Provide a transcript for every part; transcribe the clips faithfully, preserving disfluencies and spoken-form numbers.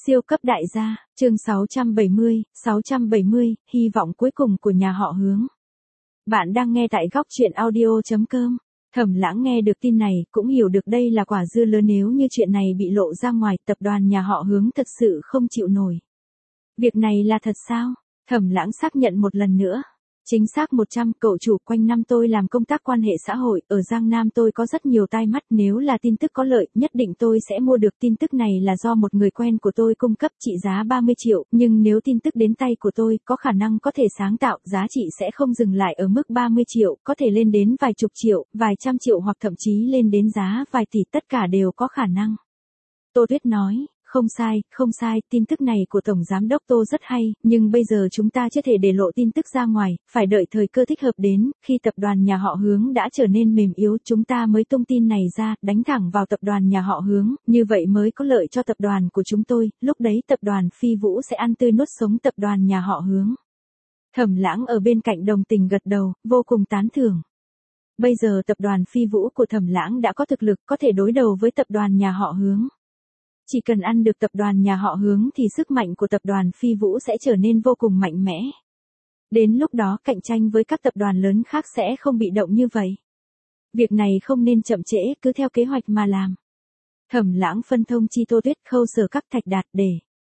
Siêu cấp đại gia, chương sáu trăm bảy mươi, sáu trăm bảy mươi, hy vọng cuối cùng của nhà họ Hướng. Bạn đang nghe tại góc truyện audio chấm com. Thẩm Lãng nghe được tin này cũng hiểu được đây là quả dưa lớn, nếu như chuyện này bị lộ ra ngoài, tập đoàn nhà họ Hướng thật sự không chịu nổi. Việc này là thật sao? Thẩm Lãng xác nhận một lần nữa. Chính xác một trăm, cậu chủ, quanh năm tôi làm công tác quan hệ xã hội, ở Giang Nam tôi có rất nhiều tai mắt, nếu là tin tức có lợi, nhất định tôi sẽ mua được. Tin tức này là do một người quen của tôi cung cấp, trị giá ba mươi triệu, nhưng nếu tin tức đến tay của tôi, có khả năng có thể sáng tạo, giá trị sẽ không dừng lại ở mức ba mươi triệu, có thể lên đến vài chục triệu, vài trăm triệu hoặc thậm chí lên đến giá vài tỷ, tất cả đều có khả năng. Tô Tuyết nói. Không sai, không sai, tin tức này của Tổng Giám đốc Tô rất hay, nhưng bây giờ chúng ta chưa thể để lộ tin tức ra ngoài, phải đợi thời cơ thích hợp đến, khi tập đoàn nhà họ Hướng đã trở nên mềm yếu, chúng ta mới tung tin này ra, đánh thẳng vào tập đoàn nhà họ Hướng, như vậy mới có lợi cho tập đoàn của chúng tôi, lúc đấy tập đoàn Phi Vũ sẽ ăn tươi nuốt sống tập đoàn nhà họ Hướng. Thẩm Lãng ở bên cạnh đồng tình gật đầu, vô cùng tán thưởng. Bây giờ tập đoàn Phi Vũ của Thẩm Lãng đã có thực lực có thể đối đầu với tập đoàn nhà họ Hướng. Chỉ cần ăn được tập đoàn nhà họ Hướng thì sức mạnh của tập đoàn Phi Vũ sẽ trở nên vô cùng mạnh mẽ. Đến lúc đó cạnh tranh với các tập đoàn lớn khác sẽ không bị động như vậy. Việc này không nên chậm trễ, cứ theo kế hoạch mà làm. Thẩm Lãng phân thông chi Tô Tuyết, Khâu Sở Các, Thạch Đạt để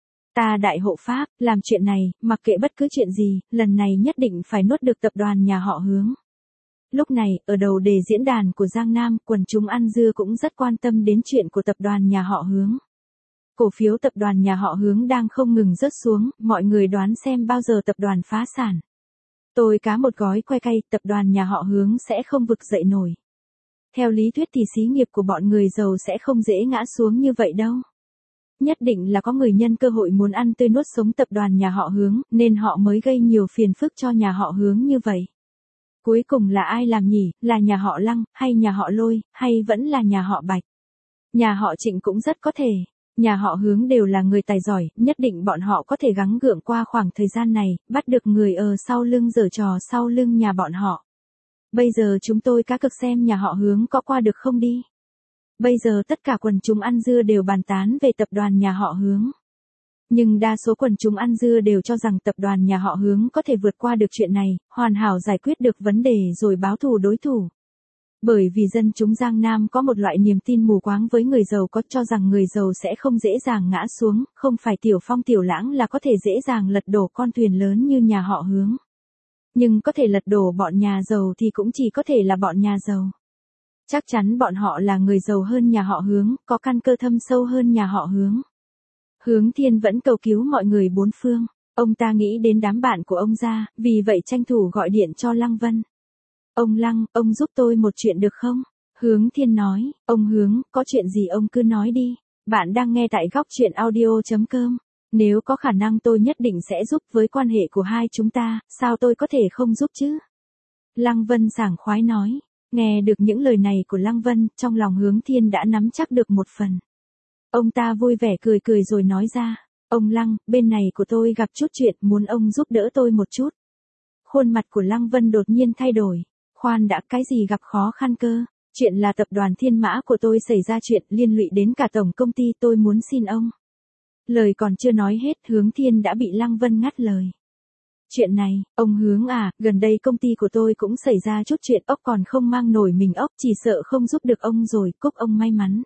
ta đại hộ pháp, làm chuyện này, mặc kệ bất cứ chuyện gì, lần này nhất định phải nuốt được tập đoàn nhà họ Hướng. Lúc này, ở đầu đề diễn đàn của Giang Nam, quần chúng ăn dưa cũng rất quan tâm đến chuyện của tập đoàn nhà họ Hướng. Cổ phiếu tập đoàn nhà họ Hướng đang không ngừng rớt xuống, mọi người đoán xem bao giờ tập đoàn phá sản. Tôi cá một gói que cay, tập đoàn nhà họ Hướng sẽ không vực dậy nổi. Theo lý thuyết thì xí nghiệp của bọn người giàu sẽ không dễ ngã xuống như vậy đâu. Nhất định là có người nhân cơ hội muốn ăn tươi nuốt sống tập đoàn nhà họ Hướng, nên họ mới gây nhiều phiền phức cho nhà họ Hướng như vậy. Cuối cùng là ai làm nhỉ, là nhà họ Lăng, hay nhà họ Lôi, hay vẫn là nhà họ Bạch? Nhà họ Trịnh cũng rất có thể. Nhà họ Hướng đều là người tài giỏi, nhất định bọn họ có thể gắng gượng qua khoảng thời gian này, bắt được người ở sau lưng giở trò sau lưng nhà bọn họ. Bây giờ chúng tôi cá cược xem nhà họ Hướng có qua được không đi. Bây giờ tất cả quần chúng ăn dưa đều bàn tán về tập đoàn nhà họ Hướng. Nhưng đa số quần chúng ăn dưa đều cho rằng tập đoàn nhà họ Hướng có thể vượt qua được chuyện này, hoàn hảo giải quyết được vấn đề rồi báo thù đối thủ. Bởi vì dân chúng Giang Nam có một loại niềm tin mù quáng với người giàu, có cho rằng người giàu sẽ không dễ dàng ngã xuống, không phải Tiểu Phong Tiểu Lãng là có thể dễ dàng lật đổ con thuyền lớn như nhà họ Hướng. Nhưng có thể lật đổ bọn nhà giàu thì cũng chỉ có thể là bọn nhà giàu. Chắc chắn bọn họ là người giàu hơn nhà họ Hướng, có căn cơ thâm sâu hơn nhà họ Hướng. Hướng Thiên vẫn cầu cứu mọi người bốn phương, ông ta nghĩ đến đám bạn của ông ra, vì vậy tranh thủ gọi điện cho Lăng Vân. Ông Lăng, ông giúp tôi một chuyện được không? Hướng Thiên nói, ông Hướng, có chuyện gì ông cứ nói đi, bạn đang nghe tại góc truyện audio chấm com. Nếu có khả năng tôi nhất định sẽ giúp, với quan hệ của hai chúng ta, sao tôi có thể không giúp chứ? Lăng Vân sảng khoái nói, nghe được những lời này của Lăng Vân, trong lòng Hướng Thiên đã nắm chắc được một phần. Ông ta vui vẻ cười cười rồi nói ra, ông Lăng, bên này của tôi gặp chút chuyện, muốn ông giúp đỡ tôi một chút. Khuôn mặt của Lăng Vân đột nhiên thay đổi. Khoan đã, cái gì gặp khó khăn cơ? Chuyện là tập đoàn Thiên Mã của tôi xảy ra chuyện liên lụy đến cả tổng công ty, tôi muốn xin ông. Lời còn chưa nói hết, Hướng Thiên đã bị Lăng Vân ngắt lời. Chuyện này, ông Hướng à, gần đây công ty của tôi cũng xảy ra chút chuyện, ốc còn không mang nổi mình ốc, chỉ sợ không giúp được ông rồi, chúc ông may mắn.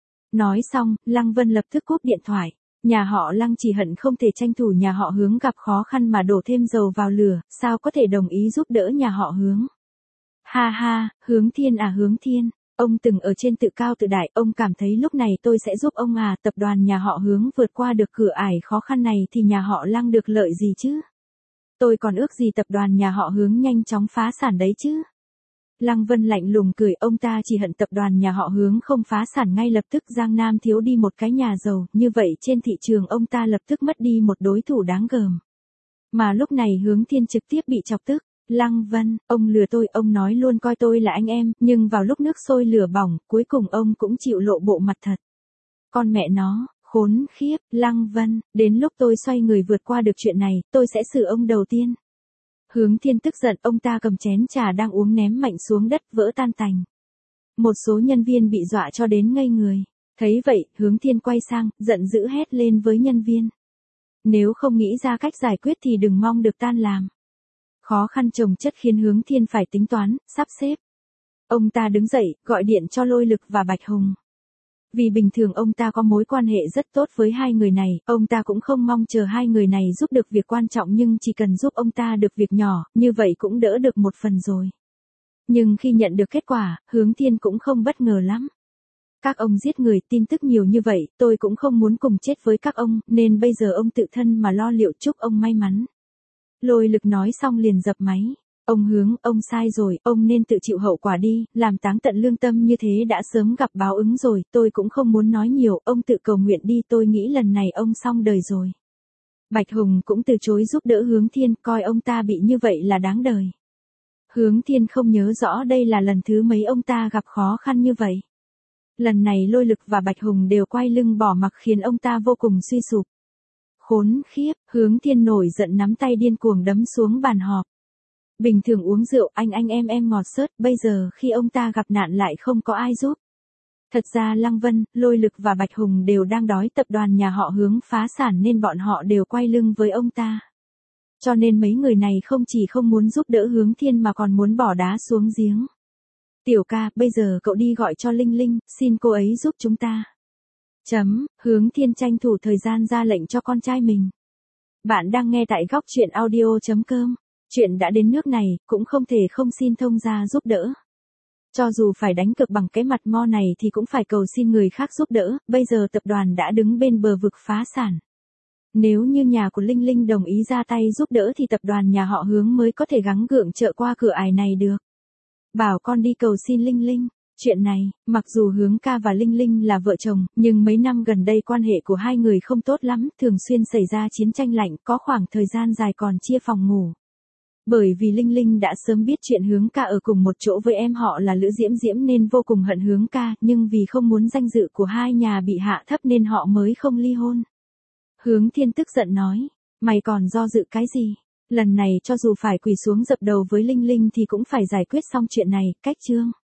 Nói xong, Lăng Vân lập tức cúp điện thoại. Nhà họ Lăng chỉ hận không thể tranh thủ nhà họ Hướng gặp khó khăn mà đổ thêm dầu vào lửa, sao có thể đồng ý giúp đỡ nhà họ Hướng. Ha ha, Hướng Thiên à Hướng Thiên, ông từng ở trên tự cao tự đại, ông cảm thấy lúc này tôi sẽ giúp ông à, tập đoàn nhà họ Hướng vượt qua được cửa ải khó khăn này thì nhà họ Lăng được lợi gì chứ? Tôi còn ước gì tập đoàn nhà họ Hướng nhanh chóng phá sản đấy chứ? Lăng Vân lạnh lùng cười, ông ta chỉ hận tập đoàn nhà họ Hướng không phá sản ngay lập tức, Giang Nam thiếu đi một cái nhà giàu, như vậy trên thị trường ông ta lập tức mất đi một đối thủ đáng gờm. Mà lúc này Hướng Thiên trực tiếp bị chọc tức. Lăng Vân, ông lừa tôi, ông nói luôn coi tôi là anh em, nhưng vào lúc nước sôi lửa bỏng, cuối cùng ông cũng chịu lộ bộ mặt thật. Con mẹ nó, khốn khiếp, Lăng Vân, đến lúc tôi xoay người vượt qua được chuyện này, tôi sẽ xử ông đầu tiên. Hướng Thiên tức giận, ông ta cầm chén trà đang uống ném mạnh xuống đất, vỡ tan tành. Một số nhân viên bị dọa cho đến ngây người. Thấy vậy, Hướng Thiên quay sang, giận dữ hét lên với nhân viên. Nếu không nghĩ ra cách giải quyết thì đừng mong được tan làm. Khó khăn chồng chất khiến Hướng Thiên phải tính toán, sắp xếp. Ông ta đứng dậy, gọi điện cho Lôi Lực và Bạch Hùng. Vì bình thường ông ta có mối quan hệ rất tốt với hai người này, ông ta cũng không mong chờ hai người này giúp được việc quan trọng nhưng chỉ cần giúp ông ta được việc nhỏ, như vậy cũng đỡ được một phần rồi. Nhưng khi nhận được kết quả, Hướng Thiên cũng không bất ngờ lắm. Các ông giết người, tin tức nhiều như vậy, tôi cũng không muốn cùng chết với các ông, nên bây giờ ông tự thân mà lo liệu, chúc ông may mắn. Lôi Lực nói xong liền dập máy. Ông Hướng, ông sai rồi, ông nên tự chịu hậu quả đi, làm táng tận lương tâm như thế đã sớm gặp báo ứng rồi, tôi cũng không muốn nói nhiều, ông tự cầu nguyện đi, tôi nghĩ lần này ông xong đời rồi. Bạch Hùng cũng từ chối giúp đỡ Hướng Thiên, coi ông ta bị như vậy là đáng đời. Hướng Thiên không nhớ rõ đây là lần thứ mấy ông ta gặp khó khăn như vậy. Lần này Lôi Lực và Bạch Hùng đều quay lưng bỏ mặc khiến ông ta vô cùng suy sụp. Khốn khiếp, Hướng Thiên nổi giận nắm tay điên cuồng đấm xuống bàn họp. Bình thường uống rượu anh anh em em ngọt xớt, bây giờ khi ông ta gặp nạn lại không có ai giúp. Thật ra Lăng Vân, Lôi Lực và Bạch Hùng đều đang đói tập đoàn nhà họ Hướng phá sản nên bọn họ đều quay lưng với ông ta. Cho nên mấy người này không chỉ không muốn giúp đỡ Hướng Thiên mà còn muốn bỏ đá xuống giếng. Tiểu ca, bây giờ cậu đi gọi cho Linh Linh, xin cô ấy giúp chúng ta. Chấm, Hướng Thiên tranh thủ thời gian ra lệnh cho con trai mình. Bạn đang nghe tại góc truyện audio chấm com. Chuyện đã đến nước này, cũng không thể không xin thông gia giúp đỡ. Cho dù phải đánh cược bằng cái mặt mo này thì cũng phải cầu xin người khác giúp đỡ, bây giờ tập đoàn đã đứng bên bờ vực phá sản. Nếu như nhà của Linh Linh đồng ý ra tay giúp đỡ thì tập đoàn nhà họ Hướng mới có thể gắng gượng trợ qua cửa ải này được. Bảo con đi cầu xin Linh Linh. Chuyện này, mặc dù Hướng ca và Linh Linh là vợ chồng, nhưng mấy năm gần đây quan hệ của hai người không tốt lắm, thường xuyên xảy ra chiến tranh lạnh, có khoảng thời gian dài còn chia phòng ngủ. Bởi vì Linh Linh đã sớm biết chuyện Hướng ca ở cùng một chỗ với em họ là Lữ Diễm Diễm nên vô cùng hận Hướng ca, nhưng vì không muốn danh dự của hai nhà bị hạ thấp nên họ mới không ly hôn. Hướng Thiên tức giận nói, mày còn do dự cái gì? Lần này cho dù phải quỳ xuống dập đầu với Linh Linh thì cũng phải giải quyết xong chuyện này, cách chương.